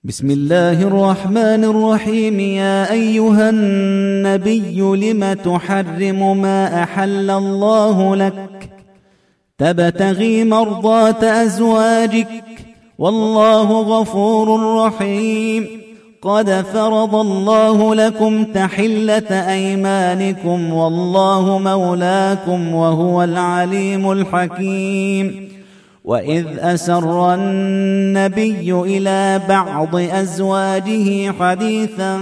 بسم الله الرحمن الرحيم. يا أيها النبي لم تحرم ما أحل الله لك تبتغي مرضات أزواجك والله غفور رحيم. قد فرض الله لكم تحلة أيمانكم والله مولاكم وهو العليم الحكيم. وإذ أسر النبي إلى بعض أزواجه حديثا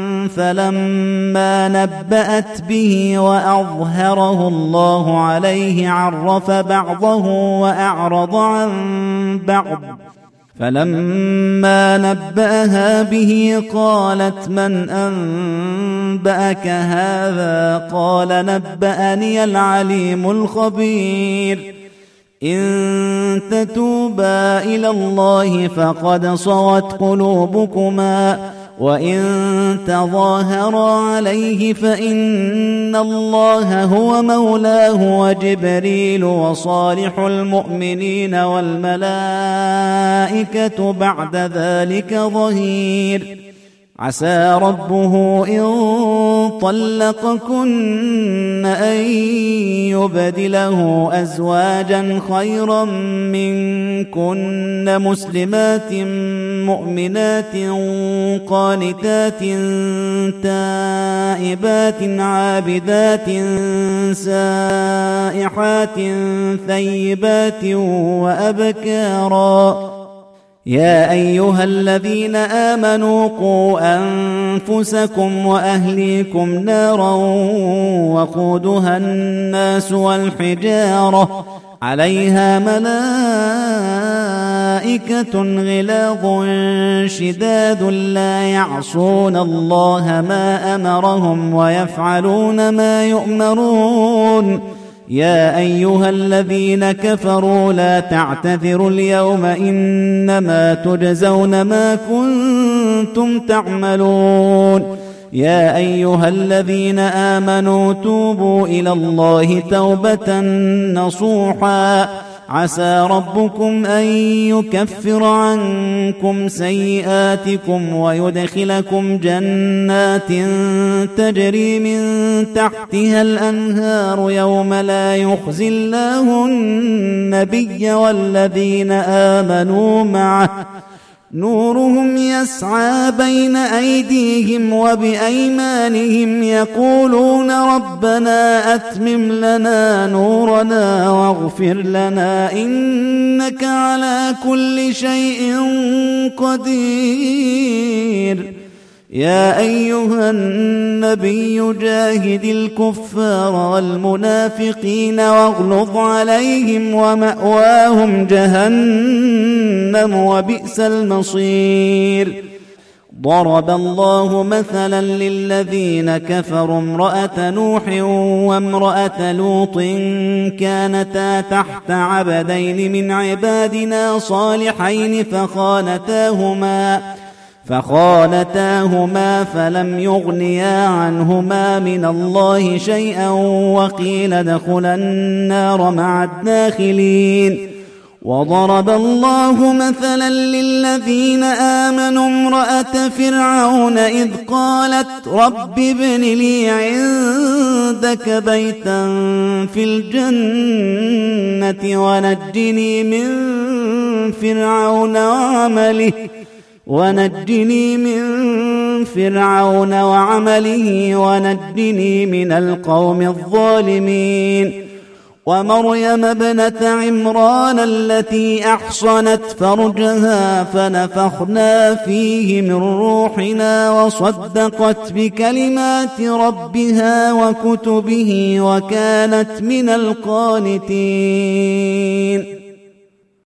فلما نبأت به وأظهره الله عليه عرف بعضه وأعرض عن بعض. فلما نبأها به قالت من أنبأك هذا؟ قال نبأني العليم الخبير. إن تتوبا إلى الله فقد صغت قلوبكما وإن تظاهرا عليه فإن الله هو مولاه وجبريل وصالح المؤمنين والملائكة بعد ذلك ظهير. عسى ربه إن طلقكن أن يبدله أزواجا خيرا منكن مسلمات مؤمنات قانتات تائبات عابدات سائحات ثيبات وأبكارا. يا أيها الذين آمنوا قوا أنفسكم وأهليكم نارا وقودها الناس والحجارة عليها ملائكة غلاظ شداد لا يعصون الله ما أمرهم ويفعلون ما يؤمرون. يا أيها الذين كفروا لا تعتذروا اليوم إنما تجزون ما كنتم تعملون. يا أيها الذين آمنوا توبوا إلى الله توبة نصوحا عسى ربكم أن يكفر عنكم سيئاتكم ويدخلكم جنات تجري من تحتها الأنهار يوم لا يخزي الله النبي والذين آمنوا معه نورهم يسعى بين أيديهم وبأيمانهم يقولون ربنا أتمم لنا نورنا واغفر لنا إنك على كل شيء قدير. يا أيها النبي جاهد الكفار والمنافقين واغلظ عليهم ومأواهم جهنم وبئس المصير. ضرب الله مثلا للذين كفروا امرأة نوح وامرأة لوط كانتا تحت عبدين من عبادنا صالحين فخانتاهما فلم يغنيا عنهما من الله شيئا وقيل ادخلا النار مع الداخلين. وضرب الله مثلا للذين آمنوا امرأة فرعون إذ قالت رب ابن لي عندك بيتا في الجنة ونجني من فرعون وعمله ونجني من القوم الظالمين. ومريم ابنة عمران التي أحصنت فرجها فنفخنا فيه من روحنا وصدقت بكلمات ربها وكتبه وكانت من القانتين.